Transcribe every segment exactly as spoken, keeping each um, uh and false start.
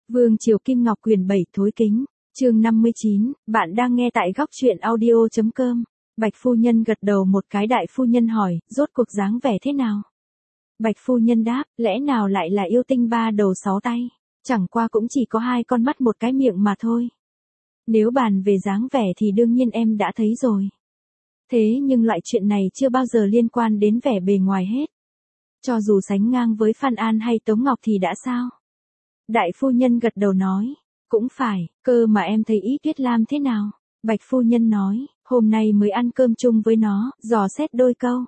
Vương Triều Kim Ngọc quyển bảy thối kính, chương năm mươi chín, bạn đang nghe tại góc truyện audio.com. Bạch phu nhân gật đầu một cái. Đại phu nhân hỏi, rốt cuộc dáng vẻ thế nào? Bạch phu nhân đáp, lẽ nào lại là yêu tinh ba đầu sáu tay, chẳng qua cũng chỉ có hai con mắt một cái miệng mà thôi. Nếu bàn về dáng vẻ thì đương nhiên em đã thấy rồi. Thế nhưng loại chuyện này chưa bao giờ liên quan đến vẻ bề ngoài hết. Cho dù sánh ngang với Phan An hay Tống Ngọc thì đã sao? Đại phu nhân gật đầu nói, cũng phải, cơ mà em thấy Ý Tuyết Lam thế nào? Bạch phu nhân nói, hôm nay mới ăn cơm chung với nó, dò xét đôi câu.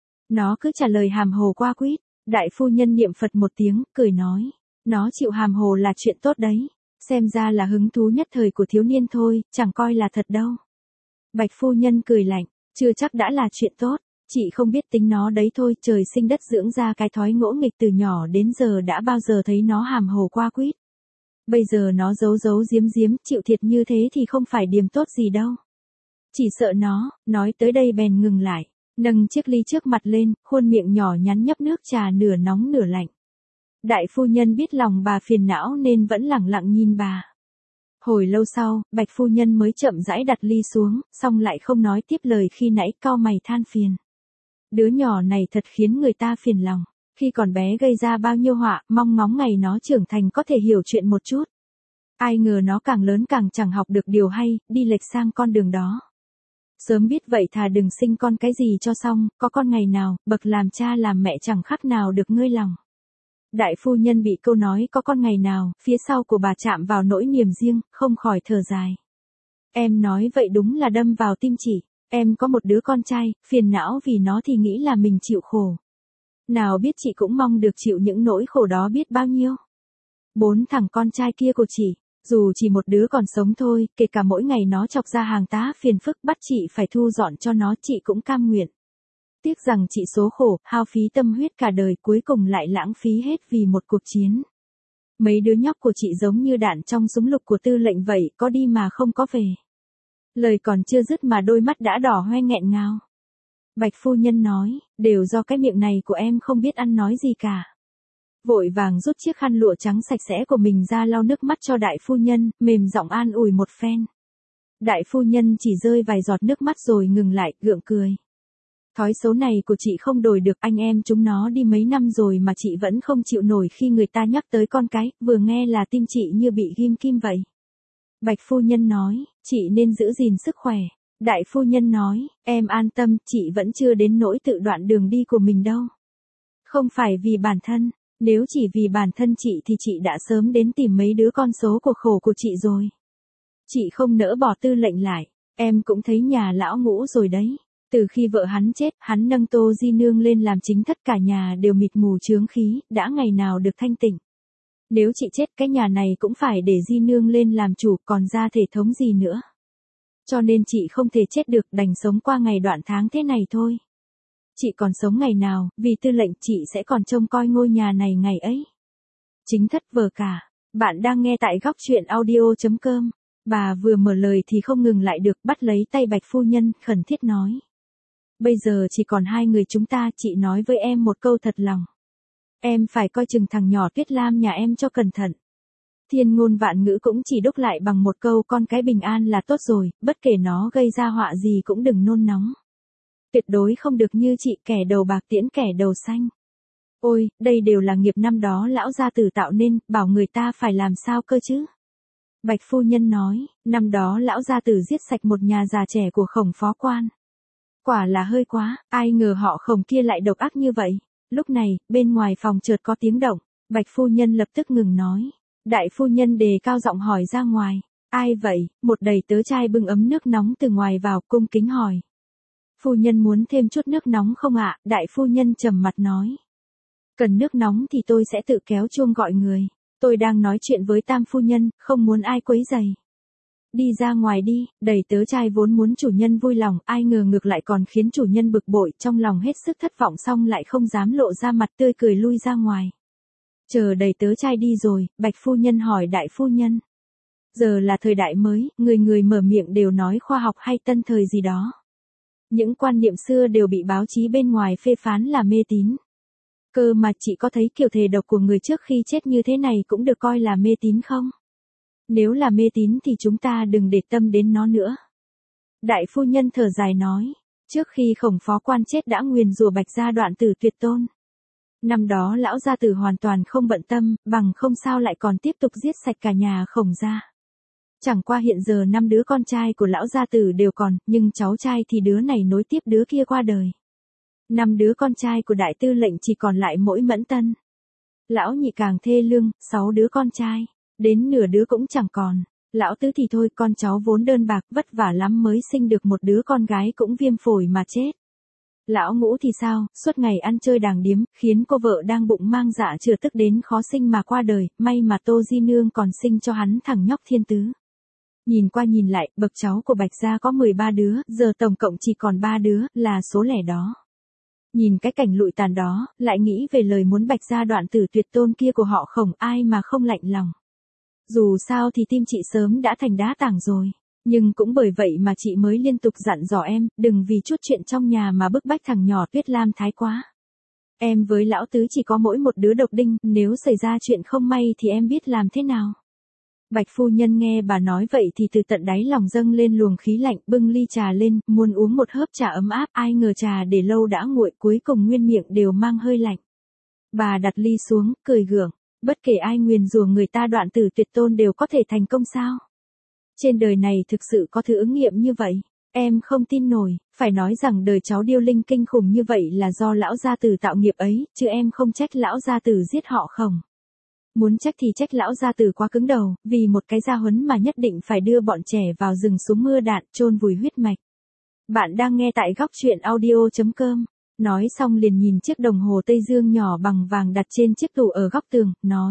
Nó cứ trả lời hàm hồ qua quýt. Đại phu nhân niệm Phật một tiếng, cười nói, nó chịu hàm hồ là chuyện tốt đấy. Xem ra là hứng thú nhất thời của thiếu niên thôi, chẳng coi là thật đâu. Bạch phu nhân cười lạnh, chưa chắc đã là chuyện tốt. Chị không biết tính nó đấy thôi, trời sinh đất dưỡng ra cái thói ngỗ nghịch từ nhỏ đến giờ đã bao giờ thấy nó hàm hồ qua quýt. Bây giờ nó giấu giấu giếm giếm, chịu thiệt như thế thì không phải điềm tốt gì đâu. Chỉ sợ nó, nói tới đây bèn ngừng lại, nâng chiếc ly trước mặt lên, khuôn miệng nhỏ nhắn nhấp nước trà nửa nóng nửa lạnh. Đại phu nhân biết lòng bà phiền não nên vẫn lẳng lặng nhìn bà. Hồi lâu sau, Bạch phu nhân mới chậm rãi đặt ly xuống, xong lại không nói tiếp lời khi nãy, cau mày than phiền. Đứa nhỏ này thật khiến người ta phiền lòng, khi còn bé gây ra bao nhiêu họa, mong ngóng ngày nó trưởng thành có thể hiểu chuyện một chút. Ai ngờ nó càng lớn càng chẳng học được điều hay, đi lệch sang con đường đó. Sớm biết vậy thà đừng sinh con cái gì cho xong, có con ngày nào, bậc làm cha làm mẹ chẳng khác nào được ngơi lòng. Đại phu nhân bị câu nói có con ngày nào, phía sau của bà chạm vào nỗi niềm riêng, không khỏi thở dài. Em nói vậy đúng là đâm vào tim chị. Em có một đứa con trai, phiền não vì nó thì nghĩ là mình chịu khổ. Nào biết chị cũng mong được chịu những nỗi khổ đó biết bao nhiêu. Bốn thằng con trai kia của chị, dù chỉ một đứa còn sống thôi, kể cả mỗi ngày nó chọc ra hàng tá phiền phức bắt chị phải thu dọn cho nó, chị cũng cam nguyện. Tiếc rằng chị số khổ, hao phí tâm huyết cả đời cuối cùng lại lãng phí hết vì một cuộc chiến. Mấy đứa nhóc của chị giống như đạn trong súng lục của tư lệnh vậy, có đi mà không có về. Lời còn chưa dứt mà đôi mắt đã đỏ hoe nghẹn ngào. Bạch phu nhân nói, đều do cái miệng này của em không biết ăn nói gì cả. Vội vàng rút chiếc khăn lụa trắng sạch sẽ của mình ra lau nước mắt cho đại phu nhân, mềm giọng an ủi một phen. Đại phu nhân chỉ rơi vài giọt nước mắt rồi ngừng lại, gượng cười. Thói xấu này của chị không đổi được, anh em chúng nó đi mấy năm rồi mà chị vẫn không chịu nổi khi người ta nhắc tới con cái, vừa nghe là tim chị như bị ghim kim vậy. Bạch phu nhân nói, chị nên giữ gìn sức khỏe. Đại phu nhân nói, em an tâm, chị vẫn chưa đến nỗi tự đoạn đường đi của mình đâu. Không phải vì bản thân, nếu chỉ vì bản thân chị thì chị đã sớm đến tìm mấy đứa con số của khổ của chị rồi. Chị không nỡ bỏ tư lệnh lại, em cũng thấy nhà lão Ngũ rồi đấy. Từ khi vợ hắn chết, hắn nâng Tô Di Nương lên làm chính thất, cả nhà đều mịt mù chướng khí, đã ngày nào được thanh tịnh. Nếu chị chết cái nhà này cũng phải để Di Nương lên làm chủ, còn ra thể thống gì nữa. Cho nên chị không thể chết được, đành sống qua ngày đoạn tháng thế này thôi. Chị còn sống ngày nào, vì tư lệnh chị sẽ còn trông coi ngôi nhà này ngày ấy. Chính thất vờ cả. Bạn đang nghe tại góc truyện audio.com. Bà vừa mở lời thì không ngừng lại được, bắt lấy tay Bạch phu nhân, khẩn thiết nói. Bây giờ chỉ còn hai người chúng ta, chị nói với em một câu thật lòng. Em phải coi chừng thằng nhỏ Tuyết Lam nhà em cho cẩn thận. Thiên ngôn vạn ngữ cũng chỉ đúc lại bằng một câu con cái bình an là tốt rồi, bất kể nó gây ra họa gì cũng đừng nôn nóng. Tuyệt đối không được như chị, kẻ đầu bạc tiễn kẻ đầu xanh. Ôi, đây đều là nghiệp năm đó lão gia tử tạo nên, bảo người ta phải làm sao cơ chứ. Bạch phu nhân nói, năm đó lão gia tử giết sạch một nhà già trẻ của Khổng phó quan. Quả là hơi quá, ai ngờ họ Khổng kia lại độc ác như vậy. Lúc này, bên ngoài phòng chợt có tiếng động, Bạch phu nhân lập tức ngừng nói. Đại phu nhân đề cao giọng hỏi ra ngoài, ai vậy? Một đầy tớ trai bưng ấm nước nóng từ ngoài vào, cung kính hỏi. Phu nhân muốn thêm chút nước nóng không ạ? Đại phu nhân trầm mặt nói. Cần nước nóng thì tôi sẽ tự kéo chuông gọi người. Tôi đang nói chuyện với tam phu nhân, không muốn ai quấy rầy. Đi ra ngoài đi. Đầy tớ trai vốn muốn chủ nhân vui lòng, ai ngờ ngược lại còn khiến chủ nhân bực bội, trong lòng hết sức thất vọng, xong lại không dám lộ ra mặt tươi cười lui ra ngoài. Chờ đầy tớ trai đi rồi, Bạch phu nhân hỏi đại phu nhân. Giờ là thời đại mới, người người mở miệng đều nói khoa học hay tân thời gì đó. Những quan niệm xưa đều bị báo chí bên ngoài phê phán là mê tín. Cơ mà chị có thấy kiểu thề độc của người trước khi chết như thế này cũng được coi là mê tín không? Nếu là mê tín thì chúng ta đừng để tâm đến nó nữa. Đại phu nhân thở dài nói, trước khi Khổng phó quan chết đã nguyền rủa Bạch gia đoạn tử tuyệt tôn. Năm đó lão gia tử hoàn toàn không bận tâm, bằng không sao lại còn tiếp tục giết sạch cả nhà Khổng gia. Chẳng qua hiện giờ năm đứa con trai của lão gia tử đều còn, nhưng cháu trai thì đứa này nối tiếp đứa kia qua đời. Năm đứa con trai của đại tư lệnh chỉ còn lại mỗi Mẫn Tân. Lão nhị càng thê lương, sáu đứa con trai, đến nửa đứa cũng chẳng còn. Lão tứ thì thôi, con cháu vốn đơn bạc vất vả lắm mới sinh được một đứa con gái cũng viêm phổi mà chết. Lão ngũ thì sao, suốt ngày ăn chơi đàng điếm, khiến cô vợ đang bụng mang dạ chửa tức đến khó sinh mà qua đời, may mà Tô Di Nương còn sinh cho hắn thằng nhóc thiên tứ. Nhìn qua nhìn lại, bậc cháu của Bạch gia có mười ba đứa, giờ tổng cộng chỉ còn ba đứa, là số lẻ đó. Nhìn cái cảnh lụi tàn đó, lại nghĩ về lời muốn Bạch gia đoạn tử tuyệt tôn kia của họ Khổng, ai mà không lạnh lòng. Dù sao thì tim chị sớm đã thành đá tảng rồi. Nhưng cũng bởi vậy mà chị mới liên tục dặn dò em, đừng vì chút chuyện trong nhà mà bức bách thằng nhỏ Tuyết Lam thái quá. Em với lão tứ chỉ có mỗi một đứa độc đinh, nếu xảy ra chuyện không may thì em biết làm thế nào. Bạch phu nhân nghe bà nói vậy thì từ tận đáy lòng dâng lên luồng khí lạnh, bưng ly trà lên, muốn uống một hớp trà ấm áp, ai ngờ trà để lâu đã nguội, cuối cùng nguyên miệng đều mang hơi lạnh. Bà đặt ly xuống, cười gượng, bất kể ai nguyền rủa người ta đoạn tử tuyệt tôn đều có thể thành công sao? Trên đời này thực sự có thứ ứng nghiệm như vậy, em không tin nổi, phải nói rằng đời cháu điêu linh kinh khủng như vậy là do lão gia tử tạo nghiệp ấy, chứ em không trách lão gia tử giết họ Khổng. Muốn trách thì trách lão gia tử quá cứng đầu, vì một cái gia huấn mà nhất định phải đưa bọn trẻ vào rừng xuống mưa đạn, chôn vùi huyết mạch. Bạn đang nghe tại góc truyện audio chấm com. Nói xong liền nhìn chiếc đồng hồ Tây Dương nhỏ bằng vàng đặt trên chiếc tủ ở góc tường, nói.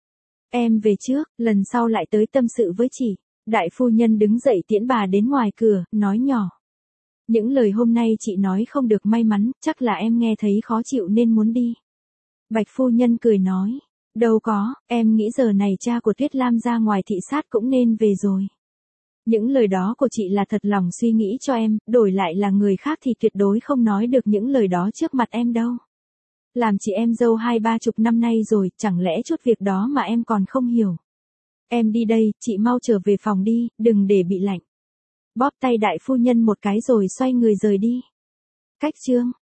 Em về trước, lần sau lại tới tâm sự với chị. Đại phu nhân đứng dậy tiễn bà đến ngoài cửa, nói nhỏ. Những lời hôm nay chị nói không được may mắn, chắc là em nghe thấy khó chịu nên muốn đi. Bạch phu nhân cười nói. Đâu có, em nghĩ giờ này cha của Tuyết Lam ra ngoài thị sát cũng nên về rồi. Những lời đó của chị là thật lòng suy nghĩ cho em, đổi lại là người khác thì tuyệt đối không nói được những lời đó trước mặt em đâu. Làm chị em dâu hai ba chục năm nay rồi, chẳng lẽ chút việc đó mà em còn không hiểu. Em đi đây, chị mau trở về phòng đi, đừng để bị lạnh. Bóp tay đại phu nhân một cái rồi xoay người rời đi. Cách chương